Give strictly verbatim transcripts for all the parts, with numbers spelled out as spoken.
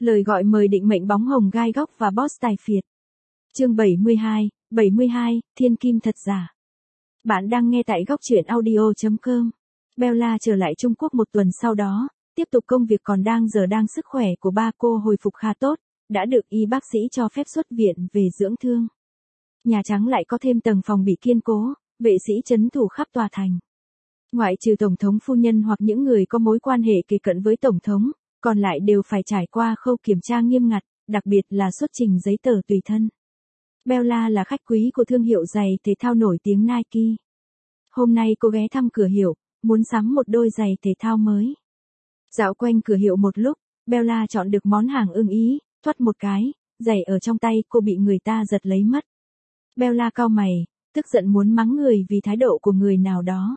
Lời gọi mời định mệnh bóng hồng gai góc và boss tài phiệt. Chương bảy mươi hai, bảy mươi hai, Thiên Kim thật giả. Bạn đang nghe tại góc truyện audio chấm com. Bella trở lại Trung Quốc một tuần sau đó, tiếp tục công việc còn đang giờ đang sức khỏe của ba cô hồi phục khá tốt, đã được y bác sĩ cho phép xuất viện về dưỡng thương. Nhà Trắng lại có thêm tầng phòng bị kiên cố, vệ sĩ trấn thủ khắp tòa thành. Ngoại trừ Tổng thống phu nhân hoặc những người có mối quan hệ kề cận với Tổng thống, còn lại đều phải trải qua khâu kiểm tra nghiêm ngặt, đặc biệt là xuất trình giấy tờ tùy thân. Bella là khách quý của thương hiệu giày thể thao nổi tiếng Nike. Hôm nay cô ghé thăm cửa hiệu, muốn sắm một đôi giày thể thao mới. Dạo quanh cửa hiệu một lúc, Bella chọn được món hàng ưng ý, thoắt một cái, giày ở trong tay cô bị người ta giật lấy mất. Bella cau mày, tức giận muốn mắng người vì thái độ của người nào đó.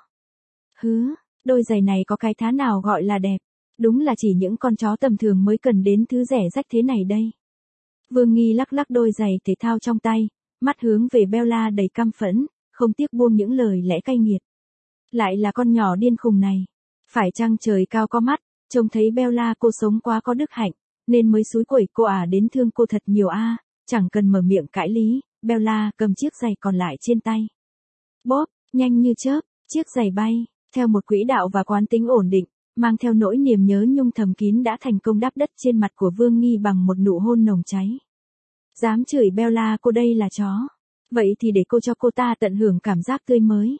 Hứ, đôi giày này có cái thá nào gọi là đẹp, đúng là chỉ những con chó tầm thường mới cần đến thứ rẻ rách thế này đây. Vương Nghi lắc lắc đôi giày thể thao trong tay, mắt hướng về Bella đầy căm phẫn, không tiếc buông những lời lẽ cay nghiệt. Lại là con nhỏ điên khùng này. Phải chăng trời cao có mắt, trông thấy Bella cô sống quá có đức hạnh, nên mới xúi quẩy cô à đến thương cô thật nhiều a, à, chẳng cần mở miệng cãi lý, Bella cầm chiếc giày còn lại trên tay. Bóp, nhanh như chớp, chiếc giày bay, theo một quỹ đạo và quán tính ổn định, mang theo nỗi niềm nhớ nhung thầm kín đã thành công đắp đất trên mặt của Vương Nghi bằng một nụ hôn nồng cháy. Dám chửi Bella cô đây là chó. Vậy thì để cô cho cô ta tận hưởng cảm giác tươi mới.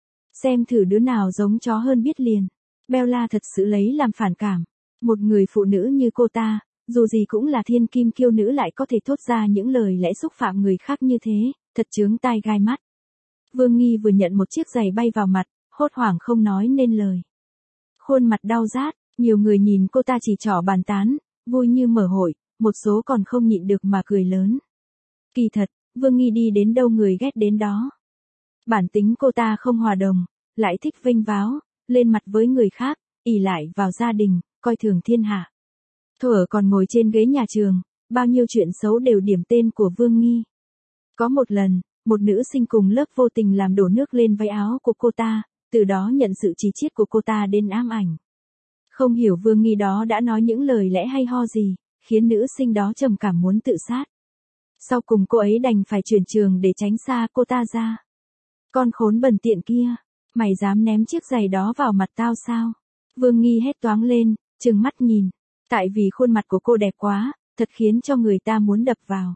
Xem thử đứa nào giống chó hơn biết liền. Bella thật sự lấy làm phản cảm. Một người phụ nữ như cô ta, dù gì cũng là thiên kim kiêu nữ lại có thể thốt ra những lời lẽ xúc phạm người khác như thế, thật chướng tai gai mắt. Vương Nghi vừa nhận một chiếc giày bay vào mặt, hốt hoảng không nói nên lời. Khuôn mặt đau rát, nhiều người nhìn cô ta chỉ trỏ bàn tán, vui như mở hội, một số còn không nhịn được mà cười lớn. Kỳ thật, Vương Nghi đi đến đâu người ghét đến đó. Bản tính cô ta không hòa đồng, lại thích vênh váo, lên mặt với người khác, ỷ lại vào gia đình, coi thường thiên hạ. Thuở còn ngồi trên ghế nhà trường, bao nhiêu chuyện xấu đều điểm tên của Vương Nghi. Có một lần, một nữ sinh cùng lớp vô tình làm đổ nước lên váy áo của cô ta, từ đó nhận sự chỉ chiết của cô ta đến ám ảnh. Không hiểu Vương Nghi đó đã nói những lời lẽ hay ho gì, khiến nữ sinh đó trầm cảm muốn tự sát. Sau cùng cô ấy đành phải chuyển trường để tránh xa cô ta ra. Con khốn bẩn tiện kia, mày dám ném chiếc giày đó vào mặt tao sao? Vương Nghi hét toáng lên, trừng mắt nhìn. Tại vì khuôn mặt của cô đẹp quá, thật khiến cho người ta muốn đập vào.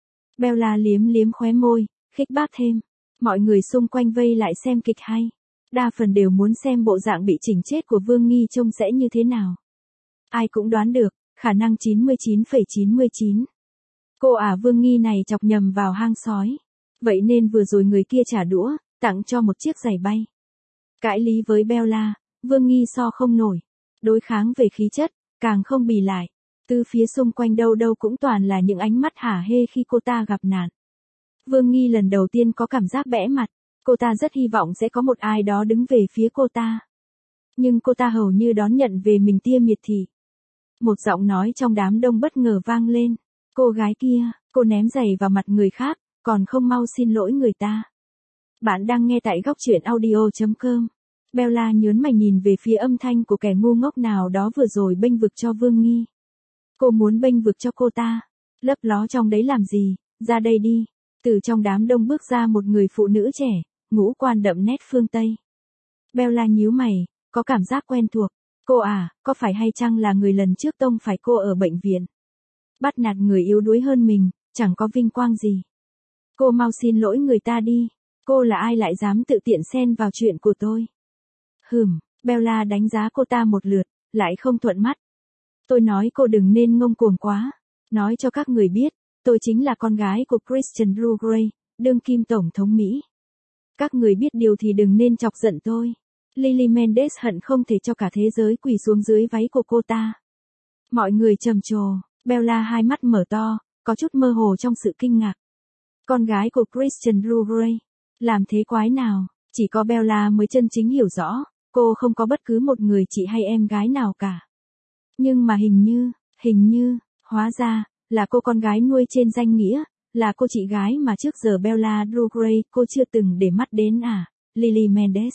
Bella liếm liếm khóe môi, khích bác thêm. Mọi người xung quanh vây lại xem kịch hay. Đa phần đều muốn xem bộ dạng bị chỉnh chết của Vương Nghi trông sẽ như thế nào. Ai cũng đoán được, khả năng chín mươi chín phẩy chín mươi chín. Cô ả Vương Nghi này chọc nhầm vào hang sói. Vậy nên vừa rồi người kia trả đũa, tặng cho một chiếc giày bay. Cãi lý với Bella, Vương Nghi so không nổi. Đối kháng về khí chất, càng không bì lại. Từ phía xung quanh đâu đâu cũng toàn là những ánh mắt hả hê khi cô ta gặp nạn. Vương Nghi lần đầu tiên có cảm giác bẽ mặt. Cô ta rất hy vọng sẽ có một ai đó đứng về phía cô ta. Nhưng cô ta hầu như đón nhận về mình tia miệt thị. Một giọng nói trong đám đông bất ngờ vang lên. Cô gái kia, cô ném giày vào mặt người khác, còn không mau xin lỗi người ta. Bạn đang nghe tại góc truyện audio chấm com. Bella nhớn mày nhìn về phía âm thanh của kẻ ngu ngốc nào đó vừa rồi bênh vực cho Vương Nghi. Cô muốn bênh vực cho cô ta. Lấp ló trong đấy làm gì, ra đây đi. Từ trong đám đông bước ra một người phụ nữ trẻ, ngũ quan đậm nét phương Tây. Bella nhíu mày, có cảm giác quen thuộc. Cô à, có phải hay chăng là người lần trước tông phải cô ở bệnh viện? Bắt nạt người yếu đuối hơn mình, chẳng có vinh quang gì. Cô mau xin lỗi người ta đi. Cô là ai lại dám tự tiện xen vào chuyện của tôi? Hừm, Bella đánh giá cô ta một lượt, lại không thuận mắt. Tôi nói cô đừng nên ngông cuồng quá. Nói cho các người biết, tôi chính là con gái của Christian Drew Gray, đương kim tổng thống Mỹ. Các người biết điều thì đừng nên chọc giận tôi. Lily Mendes hận không thể cho cả thế giới quỳ xuống dưới váy của cô ta. Mọi người trầm trồ, Bella hai mắt mở to, có chút mơ hồ trong sự kinh ngạc. Con gái của Christian Drew Gray, làm thế quái nào, chỉ có Bella mới chân chính hiểu rõ, cô không có bất cứ một người chị hay em gái nào cả. Nhưng mà hình như, hình như, hóa ra, là cô con gái nuôi trên danh nghĩa, là cô chị gái mà trước giờ Bella Drew Gray cô chưa từng để mắt đến à, Lily Mendes.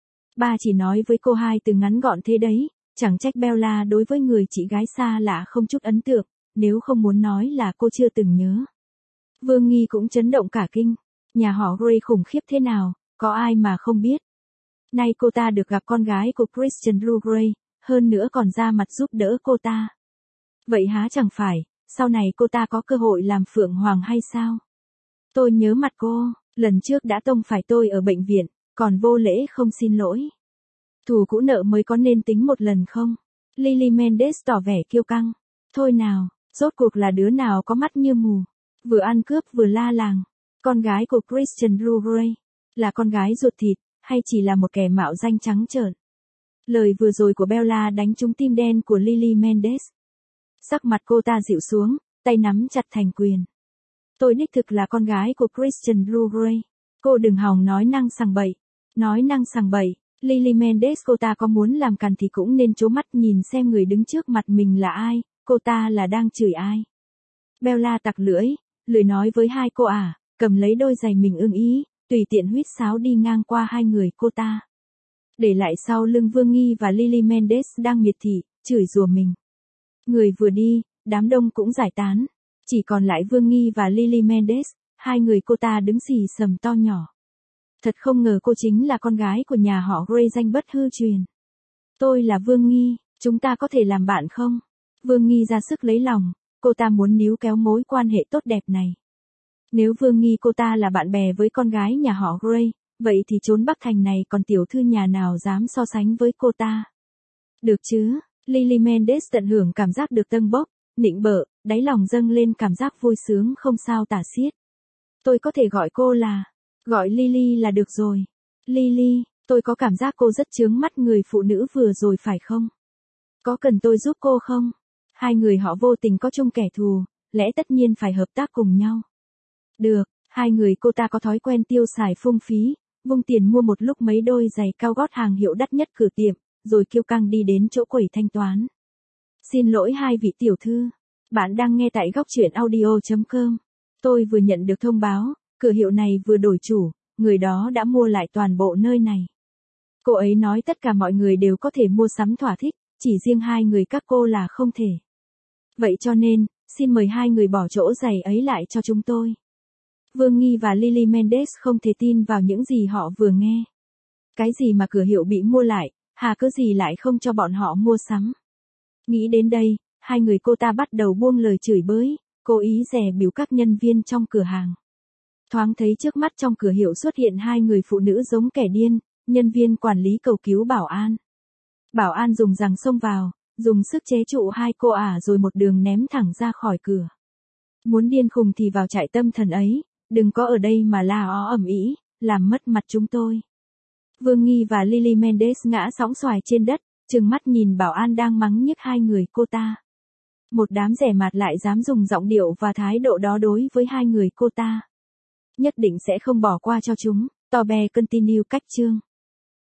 Ba chỉ nói với cô hai từ ngắn gọn thế đấy, chẳng trách Bella đối với người chị gái xa lạ không chút ấn tượng, nếu không muốn nói là cô chưa từng nhớ. Vương Nghi cũng chấn động cả kinh. Nhà họ Gray khủng khiếp thế nào, có ai mà không biết. Nay cô ta được gặp con gái của Christian Blue Gray, hơn nữa còn ra mặt giúp đỡ cô ta. Vậy há chẳng phải, sau này cô ta có cơ hội làm Phượng Hoàng hay sao? Tôi nhớ mặt cô, lần trước đã tông phải tôi ở bệnh viện, còn vô lễ không xin lỗi. Thù cũ nợ mới có nên tính một lần không? Lily Mendes tỏ vẻ kiêu căng. Thôi nào, rốt cuộc là đứa nào có mắt như mù, vừa ăn cướp vừa la làng. Con gái của Christian Blue Gray, là con gái ruột thịt, hay chỉ là một kẻ mạo danh trắng trợn? Lời vừa rồi của Bella đánh trúng tim đen của Lily Mendes. Sắc mặt cô ta dịu xuống, tay nắm chặt thành quyền. Tôi đích thực là con gái của Christian Blue Gray. Cô đừng hòng nói năng sằng bậy. Nói năng sằng bậy, Lily Mendes cô ta có muốn làm càn thì cũng nên trố mắt nhìn xem người đứng trước mặt mình là ai, cô ta là đang chửi ai. Bella tặc lưỡi, lười nói với hai cô à, cầm lấy đôi giày mình ưng ý, tùy tiện huýt sáo đi ngang qua hai người cô ta. Để lại sau lưng Vương Nghi và Lily Mendes đang miệt thị, chửi rủa mình. Người vừa đi, đám đông cũng giải tán. Chỉ còn lại Vương Nghi và Lily Mendes, hai người cô ta đứng xì xầm to nhỏ. Thật không ngờ cô chính là con gái của nhà họ Gray danh bất hư truyền. Tôi là Vương Nghi, chúng ta có thể làm bạn không? Vương Nghi ra sức lấy lòng, cô ta muốn níu kéo mối quan hệ tốt đẹp này. Nếu Vương Nghi cô ta là bạn bè với con gái nhà họ Gray, vậy thì chốn Bắc Thành này còn tiểu thư nhà nào dám so sánh với cô ta? Được chứ, Lily Mendes tận hưởng cảm giác được tâng bốc, nịnh bợ, đáy lòng dâng lên cảm giác vui sướng không sao tả xiết. Tôi có thể gọi cô là, gọi Lily là được rồi. Lily, tôi có cảm giác cô rất chướng mắt người phụ nữ vừa rồi phải không? Có cần tôi giúp cô không? Hai người họ vô tình có chung kẻ thù, lẽ tất nhiên phải hợp tác cùng nhau. Được, hai người cô ta có thói quen tiêu xài phung phí, vung tiền mua một lúc mấy đôi giày cao gót hàng hiệu đắt nhất cửa tiệm, rồi kiêu căng đi đến chỗ quầy thanh toán. Xin lỗi hai vị tiểu thư, bạn đang nghe tại góc truyện audio chấm com. Tôi vừa nhận được thông báo, cửa hiệu này vừa đổi chủ, người đó đã mua lại toàn bộ nơi này. Cô ấy nói tất cả mọi người đều có thể mua sắm thỏa thích, chỉ riêng hai người các cô là không thể. Vậy cho nên, xin mời hai người bỏ chỗ giày ấy lại cho chúng tôi. Vương Nghi và Lily Mendes không thể tin vào những gì họ vừa nghe. Cái gì mà cửa hiệu bị mua lại, hà cớ gì lại không cho bọn họ mua sắm. Nghĩ đến đây, hai người cô ta bắt đầu buông lời chửi bới, cố ý dè bỉu các nhân viên trong cửa hàng. Thoáng thấy trước mắt trong cửa hiệu xuất hiện hai người phụ nữ giống kẻ điên, nhân viên quản lý cầu cứu bảo an. Bảo an dùng giằng xông vào, dùng sức chế trụ hai cô ả rồi một đường ném thẳng ra khỏi cửa. Muốn điên khùng thì vào trại tâm thần ấy, đừng có ở đây mà la ó ầm ĩ, làm mất mặt chúng tôi. Vương Nghi và Lily Mendes ngã sóng xoài trên đất, trừng mắt nhìn bảo an đang mắng nhức hai người cô ta. Một đám rẻ mạt lại dám dùng giọng điệu và thái độ đó đối với hai người cô ta. Nhất định sẽ không bỏ qua cho chúng, Tobe continue cách chương.